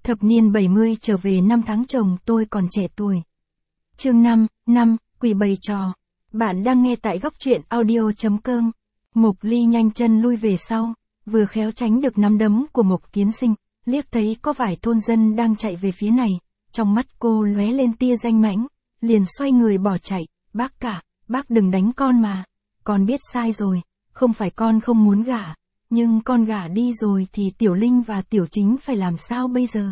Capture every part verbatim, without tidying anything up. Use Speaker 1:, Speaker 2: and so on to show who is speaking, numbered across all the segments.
Speaker 1: Thập niên bảy mươi trở về năm tháng chồng tôi còn trẻ tuổi. Chương năm, năm, quỷ bày trò. Bạn đang nghe tại góc truyện audio.com. Mộc Ly nhanh chân lui về sau, vừa khéo tránh được nắm đấm của Mộc Kiến Sinh, liếc thấy có vài thôn dân đang chạy về phía này, trong mắt cô lóe lên tia danh mãnh, liền xoay người bỏ chạy. Bác cả, bác đừng đánh con mà, con biết sai rồi, không phải con không muốn gả, nhưng con gả đi rồi thì Tiểu Linh và Tiểu Chính phải làm sao bây giờ?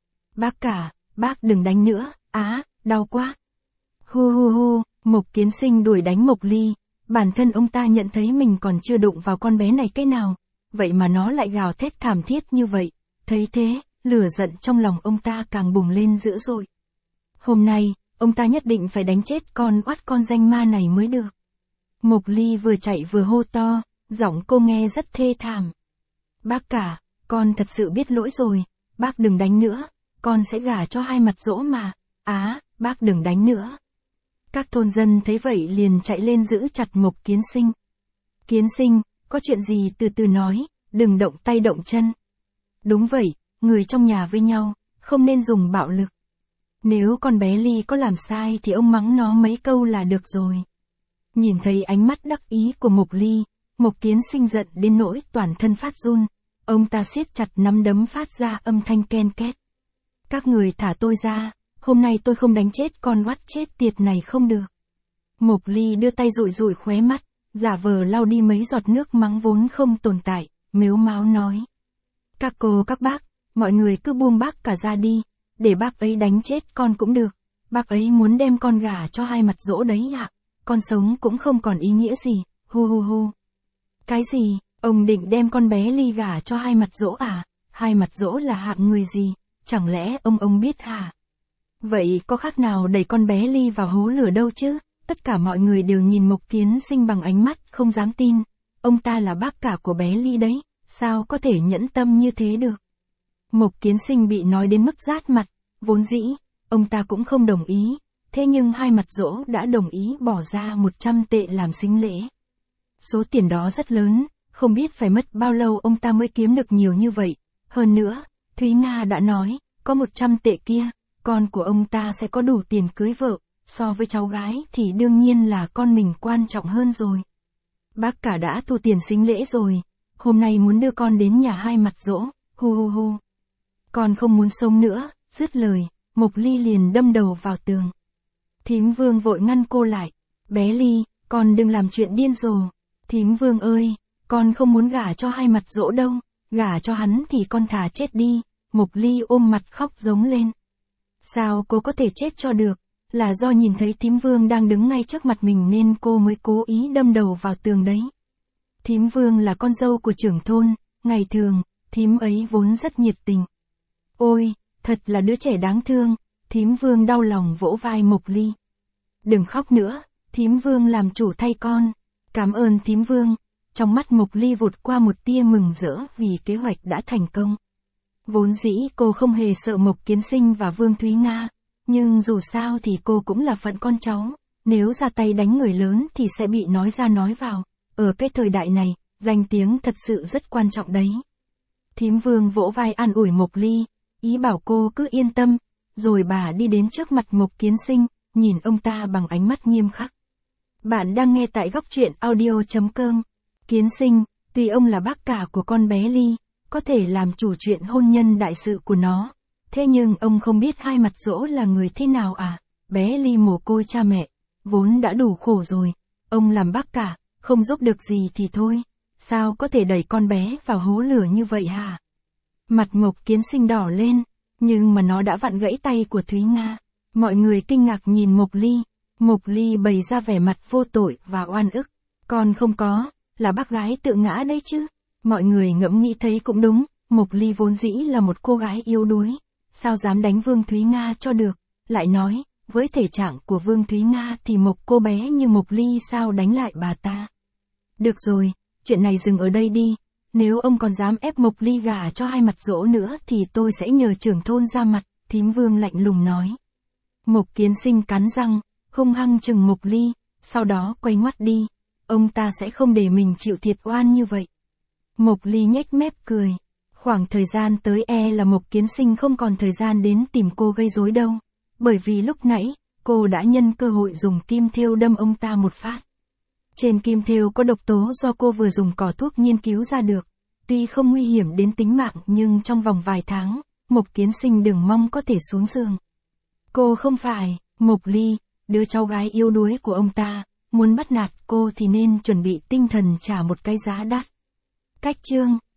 Speaker 1: Bác cả, bác đừng đánh nữa, á, đau quá. Hu hu hu, Mộc Kiến Sinh đuổi đánh Mộc Ly, bản thân ông ta nhận thấy mình còn chưa đụng vào con bé này cái nào, vậy mà nó lại gào thét thảm thiết như vậy, thấy thế, lửa giận trong lòng ông ta càng bùng lên dữ dội. Hôm nay, ông ta nhất định phải đánh chết con oát con danh ma này mới được. Mộc Ly vừa chạy vừa hô to, giọng cô nghe rất thê thảm. Bác cả, con thật sự biết lỗi rồi, bác đừng đánh nữa, con sẽ gả cho Hai Mặt Dỗ mà, á, bác đừng đánh nữa. Các thôn dân thấy vậy liền chạy lên giữ chặt Mộc Kiến Sinh. Kiến Sinh, có chuyện gì từ từ nói, đừng động tay động chân. Đúng vậy, người trong nhà với nhau, không nên dùng bạo lực. Nếu con bé Ly có làm sai thì ông mắng nó mấy câu là được rồi. Nhìn thấy ánh mắt đắc ý của Mộc Ly, Mộc Kiến Sinh giận đến nỗi toàn thân phát run, ông ta siết chặt nắm đấm phát ra âm thanh ken két. Các người thả tôi ra, hôm nay tôi không đánh chết con oát chết tiệt này không được. Mộc Ly đưa tay dụi dụi khóe mắt, giả vờ lau đi mấy giọt nước mắng vốn không tồn tại, mếu máo nói. Các cô các bác, mọi người cứ buông bác cả ra đi, để bác ấy đánh chết con cũng được, bác ấy muốn đem con gả cho Hai Mặt Dỗ đấy ạ, con sống cũng không còn ý nghĩa gì, hu hu hu. Cái gì, ông định đem con bé Ly gả cho Hai Mặt Dỗ à, Hai Mặt Dỗ là hạng người gì, chẳng lẽ ông ông biết hả? Vậy có khác nào đẩy con bé Ly vào hố lửa đâu chứ? Tất cả mọi người đều nhìn Mộc Kiến Sinh bằng ánh mắt không dám tin, ông ta là bác cả của bé Ly đấy, sao có thể nhẫn tâm như thế được? Mộc Kiến Sinh bị nói đến mức rát mặt, vốn dĩ, ông ta cũng không đồng ý, thế nhưng Hai Mặt Dỗ đã đồng ý bỏ ra một trăm tệ làm sính lễ. Số tiền đó rất lớn, không biết phải mất bao lâu ông ta mới kiếm được nhiều như vậy, hơn nữa, Thúy Nga đã nói, có một trăm tệ kia, con của ông ta sẽ có đủ tiền cưới vợ, so với cháu gái thì đương nhiên là con mình quan trọng hơn rồi. Bác cả đã thu tiền sính lễ rồi, hôm nay muốn đưa con đến nhà Hai Mặt Dỗ, hu hu hu. Con không muốn sống nữa, dứt lời, Mộc Ly liền đâm đầu vào tường. Thím Vương vội ngăn cô lại, bé Ly, con đừng làm chuyện điên rồ. Thím Vương ơi, con không muốn gả cho Hai Mặt Dỗ đâu, gả cho hắn thì con thà chết đi. Mộc Ly ôm mặt khóc giống lên. Sao cô có thể chết cho được, là do nhìn thấy thím Vương đang đứng ngay trước mặt mình nên cô mới cố ý đâm đầu vào tường đấy. Thím Vương là con dâu của trưởng thôn, ngày thường, thím ấy vốn rất nhiệt tình. Ôi, thật là đứa trẻ đáng thương, thím Vương đau lòng vỗ vai Mộc Ly. Đừng khóc nữa, thím Vương làm chủ thay con. Cảm ơn thím Vương. Trong mắt Mộc Ly vụt qua một tia mừng rỡ vì kế hoạch đã thành công. Vốn dĩ cô không hề sợ Mộc Kiến Sinh và Vương Thúy Nga, nhưng dù sao thì cô cũng là phận con cháu, nếu ra tay đánh người lớn thì sẽ bị nói ra nói vào, ở cái thời đại này, danh tiếng thật sự rất quan trọng đấy. Thím Vương vỗ vai an ủi Mộc Ly, ý bảo cô cứ yên tâm, rồi bà đi đến trước mặt Mộc Kiến Sinh, nhìn ông ta bằng ánh mắt nghiêm khắc. Bạn đang nghe tại góc truyện audio.com. Kiến Sinh, tuy ông là bác cả của con bé Ly, có thể làm chủ chuyện hôn nhân đại sự của nó, thế nhưng ông không biết Hai Mặt Dỗ là người thế nào à, bé Ly mồ côi cha mẹ, vốn đã đủ khổ rồi, ông làm bác cả, không giúp được gì thì thôi, sao có thể đẩy con bé vào hố lửa như vậy hả? Mặt Mộc Kiến Sinh đỏ lên, nhưng mà nó đã vặn gãy tay của Thúy Nga, mọi người kinh ngạc nhìn Mộc Ly, Mộc Ly bày ra vẻ mặt vô tội và oan ức, con không có, là bác gái tự ngã đấy chứ. Mọi người ngẫm nghĩ thấy cũng đúng, Mộc Ly vốn dĩ là một cô gái yếu đuối, sao dám đánh Vương Thúy Nga cho được, lại nói, với thể trạng của Vương Thúy Nga thì một cô bé như Mộc Ly sao đánh lại bà ta. Được rồi, chuyện này dừng ở đây đi, nếu ông còn dám ép Mộc Ly gả cho Hai Mặt Dỗ nữa thì tôi sẽ nhờ trưởng thôn ra mặt, thím Vương lạnh lùng nói. Mộc Kiến Sinh cắn răng, hung hăng chừng Mộc Ly, sau đó quay ngoắt đi, ông ta sẽ không để mình chịu thiệt oan như vậy. Mộc Ly nhếch mép cười, Khoảng thời gian tới e là Mộc Kiến Sinh không còn thời gian đến tìm cô gây rối đâu. Bởi vì lúc nãy, cô đã nhân cơ hội dùng kim thêu đâm ông ta một phát. Trên kim thêu có độc tố do cô vừa dùng cỏ thuốc nghiên cứu ra được. Tuy không nguy hiểm đến tính mạng nhưng trong vòng vài tháng, Mộc Kiến Sinh đừng mong có thể xuống giường. Cô không phải, Mộc Ly, đứa cháu gái yếu đuối của ông ta, muốn bắt nạt cô thì nên chuẩn bị tinh thần trả một cái giá đắt. Cách chương